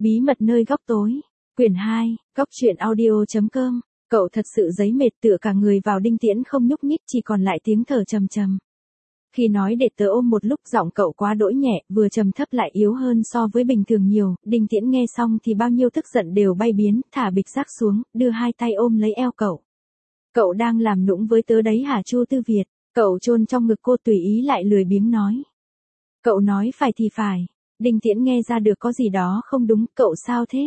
Bí mật nơi góc tối. Quyển 2, góc truyện audio.com. Cậu thật sự giấy mệt tựa cả người vào Đinh Tiễn không nhúc nhích, chỉ còn lại tiếng thở trầm trầm. Khi nói để tớ ôm một lúc, giọng cậu quá đỗi nhẹ, vừa trầm thấp lại yếu hơn so với bình thường nhiều. Đinh Tiễn nghe xong thì bao nhiêu tức giận đều bay biến, thả bịch rác xuống, đưa hai tay ôm lấy eo cậu. Cậu đang làm nũng với tớ đấy hả Chu Tư Việt? Cậu chôn trong ngực cô tùy ý lại lười biếng nói. Cậu nói phải thì phải. Đinh Tiễn nghe ra được có gì đó không đúng. Cậu sao thế?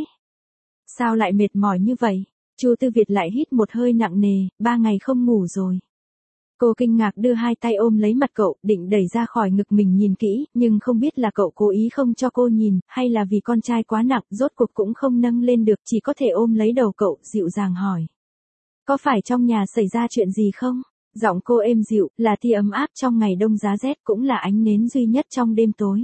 Sao lại mệt mỏi như vậy? Chu Tư Việt lại hít một hơi nặng nề. 3 ngày không ngủ rồi. Cô kinh ngạc đưa hai tay ôm lấy mặt cậu, định đẩy ra khỏi ngực mình nhìn kỹ, nhưng không biết là cậu cố ý không cho cô nhìn, hay là vì con trai quá nặng, rốt cuộc cũng không nâng lên được, chỉ có thể ôm lấy đầu cậu, dịu dàng hỏi. Có phải trong nhà xảy ra chuyện gì không? Giọng cô êm dịu, là tia ấm áp trong ngày đông giá rét, cũng là ánh nến duy nhất trong đêm tối.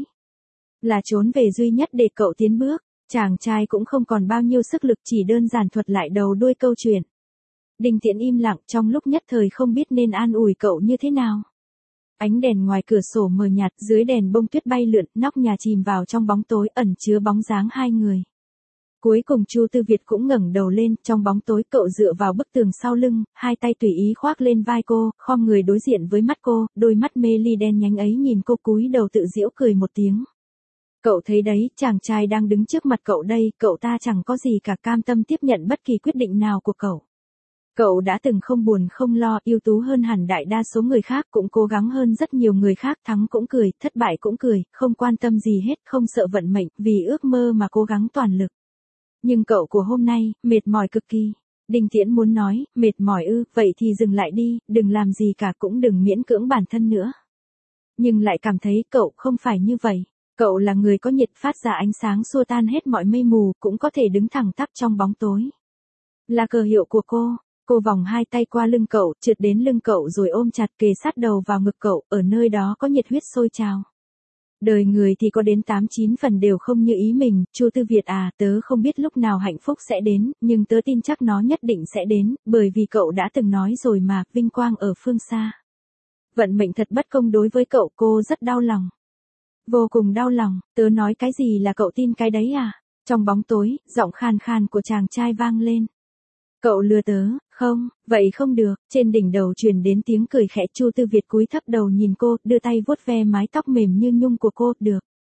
Là trốn về duy nhất để cậu tiến bước. Chàng trai cũng không còn bao nhiêu sức lực, chỉ đơn giản thuật lại đầu đuôi câu chuyện. Đinh Tiễn im lặng, trong lúc nhất thời không biết nên an ủi cậu như thế nào. Ánh đèn ngoài cửa sổ mờ nhạt, dưới đèn bông tuyết bay lượn, nóc nhà chìm vào trong bóng tối ẩn chứa bóng dáng hai người. Cuối cùng Chu Tư Việt cũng ngẩng đầu lên, trong bóng tối cậu dựa vào bức tường sau lưng, hai tay tùy ý khoác lên vai cô, khom người đối diện với mắt cô, đôi mắt mê ly đen nhánh ấy nhìn cô cúi đầu tự giễu cười một tiếng. Cậu thấy đấy, chàng trai đang đứng trước mặt cậu đây, cậu ta chẳng có gì cả, cam tâm tiếp nhận bất kỳ quyết định nào của cậu. Cậu đã từng không buồn không lo, ưu tú hơn hẳn đại đa số người khác, cũng cố gắng hơn rất nhiều người khác, thắng cũng cười, thất bại cũng cười, không quan tâm gì hết, không sợ vận mệnh, vì ước mơ mà cố gắng toàn lực. Nhưng cậu của hôm nay, mệt mỏi cực kỳ. Đinh Tiễn muốn nói, mệt mỏi ư, vậy thì dừng lại đi, đừng làm gì cả, cũng đừng miễn cưỡng bản thân nữa. Nhưng lại cảm thấy cậu không phải như vậy. Cậu là người có nhiệt, phát ra ánh sáng xua tan hết mọi mây mù, cũng có thể đứng thẳng tắp trong bóng tối. Là cờ hiệu của cô. Cô vòng hai tay qua lưng cậu, trượt đến lưng cậu rồi ôm chặt kề sát đầu vào ngực cậu, ở nơi đó có nhiệt huyết sôi trào. Đời người thì có đến 8-9 phần đều không như ý mình, Chu Tư Việt à, tớ không biết lúc nào hạnh phúc sẽ đến, nhưng tớ tin chắc nó nhất định sẽ đến, bởi vì cậu đã từng nói rồi mà, vinh quang ở phương xa. Vận mệnh thật bất công đối với cậu, cô rất đau lòng. Vô cùng đau lòng, tớ nói cái gì là cậu tin cái đấy à? Trong bóng tối, giọng khàn khàn của chàng trai vang lên. Cậu lừa tớ, không, vậy không được, trên đỉnh đầu truyền đến tiếng cười khẽ. Chu Tư Việt cúi thấp đầu nhìn cô, đưa tay vuốt ve mái tóc mềm như nhung của cô, được.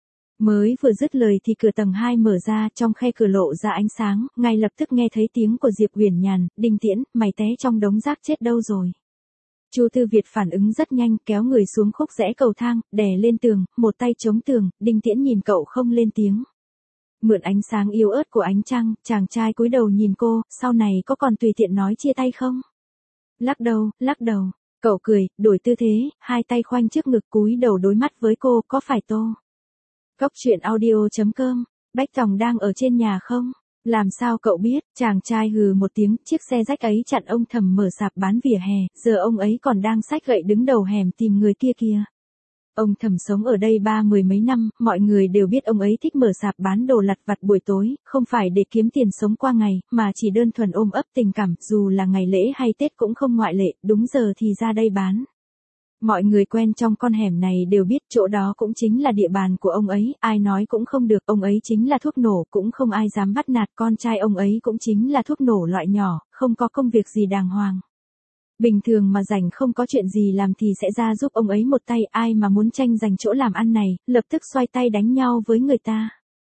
Mới vừa dứt lời thì cửa tầng 2 mở ra, trong khe cửa lộ ra ánh sáng, ngay lập tức nghe thấy tiếng của Diệp Uyển Nhàn, Đinh Tiễn, mày té trong đống rác chết đâu rồi. Chu Tư Việt phản ứng rất nhanh, kéo người xuống khúc rẽ cầu thang, đè lên tường, một tay chống tường, Đinh Tiễn nhìn cậu không lên tiếng. Mượn ánh sáng yếu ớt của ánh trăng, chàng trai cúi đầu nhìn cô, sau này có còn tùy tiện nói chia tay không? Lắc đầu, cậu cười, đổi tư thế, hai tay khoanh trước ngực cúi đầu đối mắt với cô, có phải Tô? Góc truyện audio.com, Bách Tòng đang ở trên nhà không? Làm sao cậu biết? Chàng trai hừ một tiếng, chiếc xe rách ấy chặn ông Thầm mở sạp bán vỉa hè, giờ ông ấy còn đang xách gậy đứng đầu hẻm tìm người kia kìa. Ông Thầm sống ở đây 30 mấy năm, mọi người đều biết ông ấy thích mở sạp bán đồ lặt vặt buổi tối, không phải để kiếm tiền sống qua ngày, mà chỉ đơn thuần ôm ấp tình cảm, dù là ngày lễ hay Tết cũng không ngoại lệ, đúng giờ thì ra đây bán. Mọi người quen trong con hẻm này đều biết chỗ đó cũng chính là địa bàn của ông ấy, ai nói cũng không được, ông ấy chính là thuốc nổ, cũng không ai dám bắt nạt, con trai ông ấy cũng chính là thuốc nổ loại nhỏ, không có công việc gì đàng hoàng. Bình thường mà rảnh không có chuyện gì làm thì sẽ ra giúp ông ấy một tay, ai mà muốn tranh giành chỗ làm ăn này, lập tức xoay tay đánh nhau với người ta.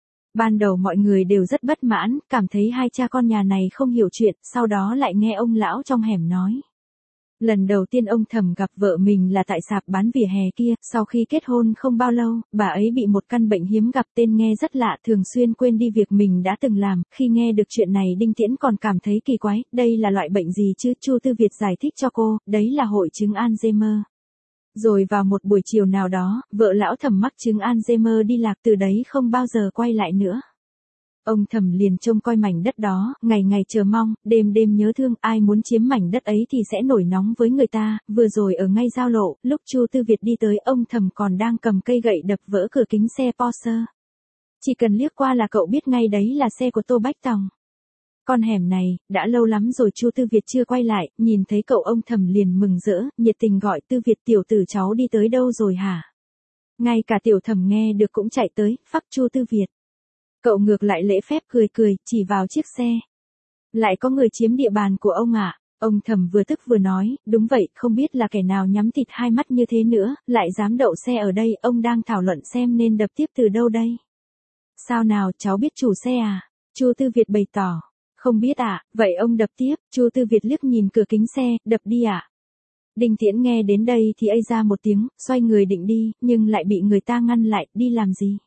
Ban đầu mọi người đều rất bất mãn, cảm thấy hai cha con nhà này không hiểu chuyện, sau đó lại nghe ông lão trong hẻm nói. Lần đầu tiên ông Thầm gặp vợ mình là tại sạp bán vỉa hè kia, sau khi kết hôn không bao lâu, bà ấy bị một căn bệnh hiếm gặp tên nghe rất lạ, thường xuyên quên đi việc mình đã từng làm. Khi nghe được chuyện này Đinh Tiễn còn cảm thấy kỳ quái, đây là loại bệnh gì chứ? Chu Tư Việt giải thích cho cô, đấy là hội chứng Alzheimer. Rồi vào một buổi chiều nào đó, vợ lão Thầm mắc chứng Alzheimer đi lạc, từ đấy không bao giờ quay lại nữa. Ông Thầm liền trông coi mảnh đất đó, ngày ngày chờ mong, đêm đêm nhớ thương, ai muốn chiếm mảnh đất ấy thì sẽ nổi nóng với người ta. Vừa rồi ở ngay giao lộ, lúc Chu Tư Việt đi tới, ông Thầm còn đang cầm cây gậy đập vỡ cửa kính xe Porsche. Chỉ cần liếc qua là cậu biết ngay đấy là xe của Tô Bách Tòng. Con hẻm này, đã lâu lắm rồi Chu Tư Việt chưa quay lại, nhìn thấy cậu ông Thầm liền mừng rỡ, nhiệt tình gọi, Tư Việt tiểu tử cháu đi tới đâu rồi hả? Ngay cả Tiểu Thầm nghe được cũng chạy tới, phắc Chu Tư Việt. Cậu ngược lại lễ phép cười cười, chỉ vào chiếc xe. Lại có người chiếm địa bàn của ông ạ. Ông Thẩm vừa tức vừa nói, đúng vậy, không biết là kẻ nào nhắm thịt hai mắt như thế nữa, lại dám đậu xe ở đây, ông đang thảo luận xem nên đập tiếp từ đâu đây. Sao nào, cháu biết chủ xe à? Chu Tư Việt bày tỏ. Không biết ạ, vậy ông đập tiếp. Chu Tư Việt liếc nhìn cửa kính xe, đập đi ạ. Đinh Tiễn nghe đến đây thì ây ra một tiếng, xoay người định đi, nhưng lại bị người ta ngăn lại, đi làm gì?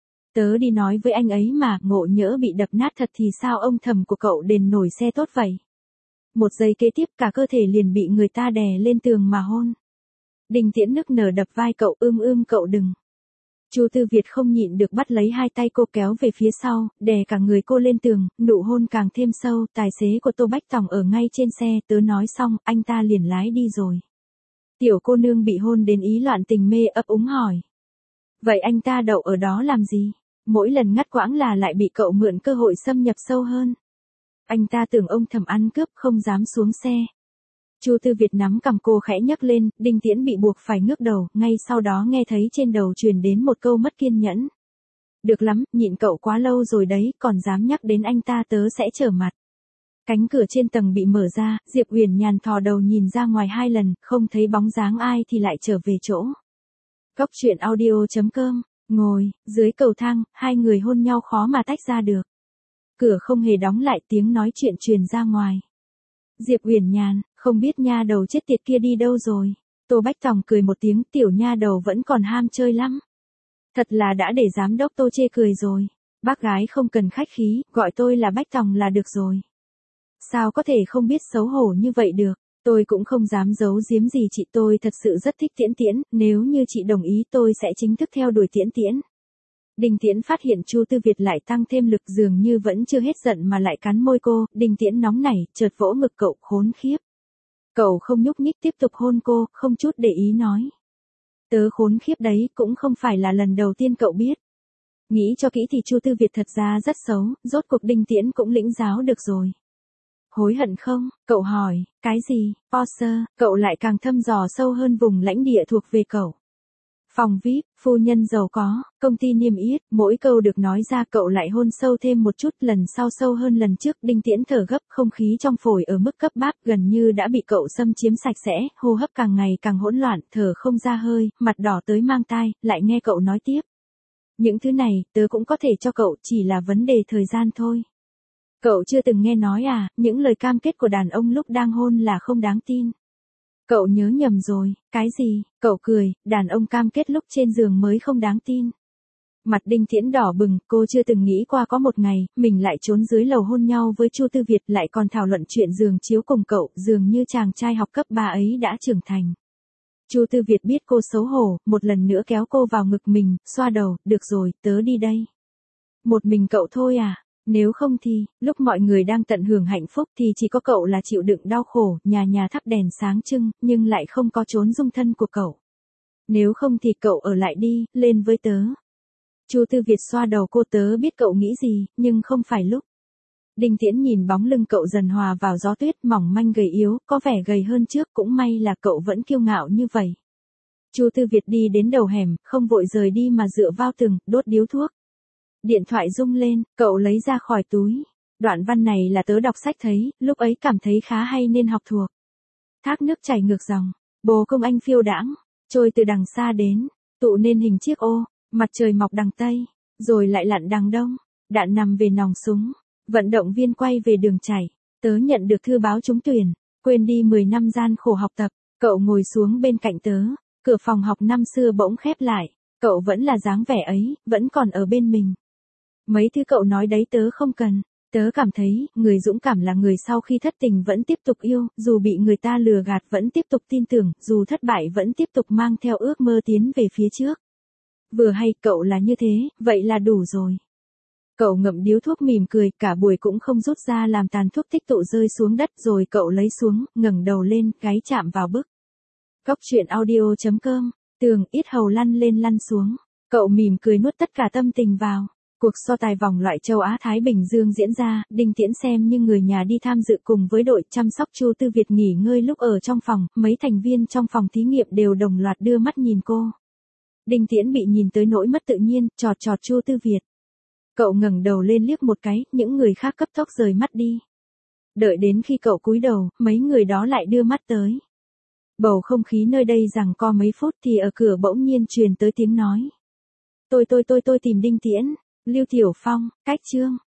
Tớ đi nói với anh ấy mà, ngộ nhỡ bị đập nát thật thì sao? Ông Thẩm của cậu đền nổi xe tốt vậy? Một giây kế tiếp cả cơ thể liền bị người ta đè lên tường mà hôn. Đinh Tiễn nức nở đập vai cậu, cậu đừng. Chu Tư Việt không nhịn được bắt lấy hai tay cô kéo về phía sau, đè cả người cô lên tường, nụ hôn càng thêm sâu. Tài xế của Tô Bách Tòng ở ngay trên xe, tớ nói xong, anh ta liền lái đi rồi. Tiểu cô nương bị hôn đến ý loạn tình mê ấp úng hỏi. Vậy anh ta đậu ở đó làm gì? Mỗi lần ngắt quãng là lại bị cậu mượn cơ hội xâm nhập sâu hơn. Anh ta tưởng ông Thẩm ăn cướp không dám xuống xe. Chu Tư Việt nắm cằm cô khẽ nhấc lên, Đinh Tiễn bị buộc phải ngước đầu, ngay sau đó nghe thấy trên đầu truyền đến một câu mất kiên nhẫn. Được lắm, nhịn cậu quá lâu rồi đấy, còn dám nhắc đến anh ta tớ sẽ trở mặt. Cánh cửa trên tầng bị mở ra, Diệp Uyển Nhàn thò đầu nhìn ra ngoài 2 lần, không thấy bóng dáng ai thì lại trở về chỗ. Cốc truyện audio.com, ngồi, dưới cầu thang, hai người hôn nhau khó mà tách ra được. Cửa không hề đóng lại, tiếng nói chuyện truyền ra ngoài. Diệp Uyển Nhàn, không biết nha đầu chết tiệt kia đi đâu rồi. Tô Bách Tòng cười một tiếng, tiểu nha đầu vẫn còn ham chơi lắm. Thật là đã để giám đốc Tô chê cười rồi. Bác gái không cần khách khí, gọi tôi là Bách Tòng là được rồi. Sao có thể không biết xấu hổ như vậy được. Tôi cũng không dám giấu giếm gì chị, tôi thật sự rất thích Tiễn Tiễn, nếu như chị đồng ý tôi sẽ chính thức theo đuổi Tiễn Tiễn. Đinh Tiễn phát hiện Chu Tư Việt lại tăng thêm lực, dường như vẫn chưa hết giận mà lại cắn môi cô. Đinh Tiễn nóng nảy, chợt vỗ ngực cậu, khốn khiếp. Cậu không nhúc nhích tiếp tục hôn cô, không chút để ý nói. Tớ khốn khiếp đấy, cũng không phải là lần đầu tiên cậu biết. Nghĩ cho kỹ thì Chu Tư Việt thật ra rất xấu, rốt cuộc Đinh Tiễn cũng lĩnh giáo được rồi. Hối hận không? Cậu hỏi, cái gì? Porsche, cậu lại càng thăm dò sâu hơn vùng lãnh địa thuộc về cậu. Phòng VIP, phu nhân giàu có, công ty niêm yết, mỗi câu được nói ra cậu lại hôn sâu thêm một chút, lần sau sâu hơn lần trước. Đinh Tiễn thở gấp, không khí trong phổi ở mức cấp báp, gần như đã bị cậu xâm chiếm sạch sẽ, hô hấp càng ngày càng hỗn loạn, thở không ra hơi, mặt đỏ tới mang tai, lại nghe cậu nói tiếp. Những thứ này, tớ cũng có thể cho cậu, chỉ là vấn đề thời gian thôi. Cậu chưa từng nghe nói à, những lời cam kết của đàn ông lúc đang hôn là không đáng tin. Cậu nhớ nhầm rồi, cái gì? Cậu cười, đàn ông cam kết lúc trên giường mới không đáng tin. Mặt Đinh Tiễn đỏ bừng, cô chưa từng nghĩ qua có một ngày, mình lại trốn dưới lầu hôn nhau với Chu Tư Việt, lại còn thảo luận chuyện giường chiếu cùng cậu, dường như chàng trai học cấp 3 ấy đã trưởng thành. Chu Tư Việt biết cô xấu hổ, một lần nữa kéo cô vào ngực mình, xoa đầu, được rồi, tớ đi đây. Một mình cậu thôi à? Nếu không thì, lúc mọi người đang tận hưởng hạnh phúc thì chỉ có cậu là chịu đựng đau khổ, nhà nhà thắp đèn sáng trưng, nhưng lại không có chốn dung thân của cậu. Nếu không thì cậu ở lại đi, lên với tớ. Chu Tư Việt xoa đầu cô, tớ biết cậu nghĩ gì, nhưng không phải lúc. Đinh Tiễn nhìn bóng lưng cậu dần hòa vào gió tuyết, mỏng manh gầy yếu, có vẻ gầy hơn trước, cũng may là cậu vẫn kiêu ngạo như vậy. Chu Tư Việt đi đến đầu hẻm, không vội rời đi mà dựa vào tường, đốt điếu thuốc. Điện thoại rung lên, cậu lấy ra khỏi túi. Đoạn văn này là tớ đọc sách thấy, lúc ấy cảm thấy khá hay nên học thuộc. Thác nước chảy ngược dòng, bồ công anh phiêu đãng, trôi từ đằng xa đến, tụ nên hình chiếc ô, mặt trời mọc đằng tây, rồi lại lặn đằng đông, đạn nằm về nòng súng, vận động viên quay về đường chảy, tớ nhận được thư báo trúng tuyển, quên đi 10 năm gian khổ học tập, cậu ngồi xuống bên cạnh tớ, cửa phòng học năm xưa bỗng khép lại, cậu vẫn là dáng vẻ ấy, vẫn còn ở bên mình. Mấy thứ cậu nói đấy tớ không cần, tớ cảm thấy, người dũng cảm là người sau khi thất tình vẫn tiếp tục yêu, dù bị người ta lừa gạt vẫn tiếp tục tin tưởng, dù thất bại vẫn tiếp tục mang theo ước mơ tiến về phía trước. Vừa hay cậu là như thế, vậy là đủ rồi. Cậu ngậm điếu thuốc mỉm cười, cả buổi cũng không rút ra làm tàn thuốc tích tụ rơi xuống đất, rồi cậu lấy xuống, ngẩng đầu lên, gáy chạm vào bức. Cốc truyện audio.com, tường ít hầu lăn lên lăn xuống, cậu mỉm cười nuốt tất cả tâm tình vào. Cuộc so tài vòng loại châu Á Thái Bình Dương diễn ra, Đinh Tiễn xem như người nhà đi tham dự cùng với đội chăm sóc. Chu Tư Việt nghỉ ngơi lúc ở trong phòng, mấy thành viên trong phòng thí nghiệm đều đồng loạt đưa mắt nhìn cô. Đinh Tiễn bị nhìn tới nỗi mất tự nhiên, chọt chọt Chu Tư Việt. Cậu ngẩng đầu lên liếc một cái, những người khác cấp tốc rời mắt đi. Đợi đến khi cậu cúi đầu, mấy người đó lại đưa mắt tới. Bầu không khí nơi đây giằng co mấy phút thì ở cửa bỗng nhiên truyền tới tiếng nói. Tôi tìm Đinh Tiễn, Lưu Tiểu Phong, Cách Trương.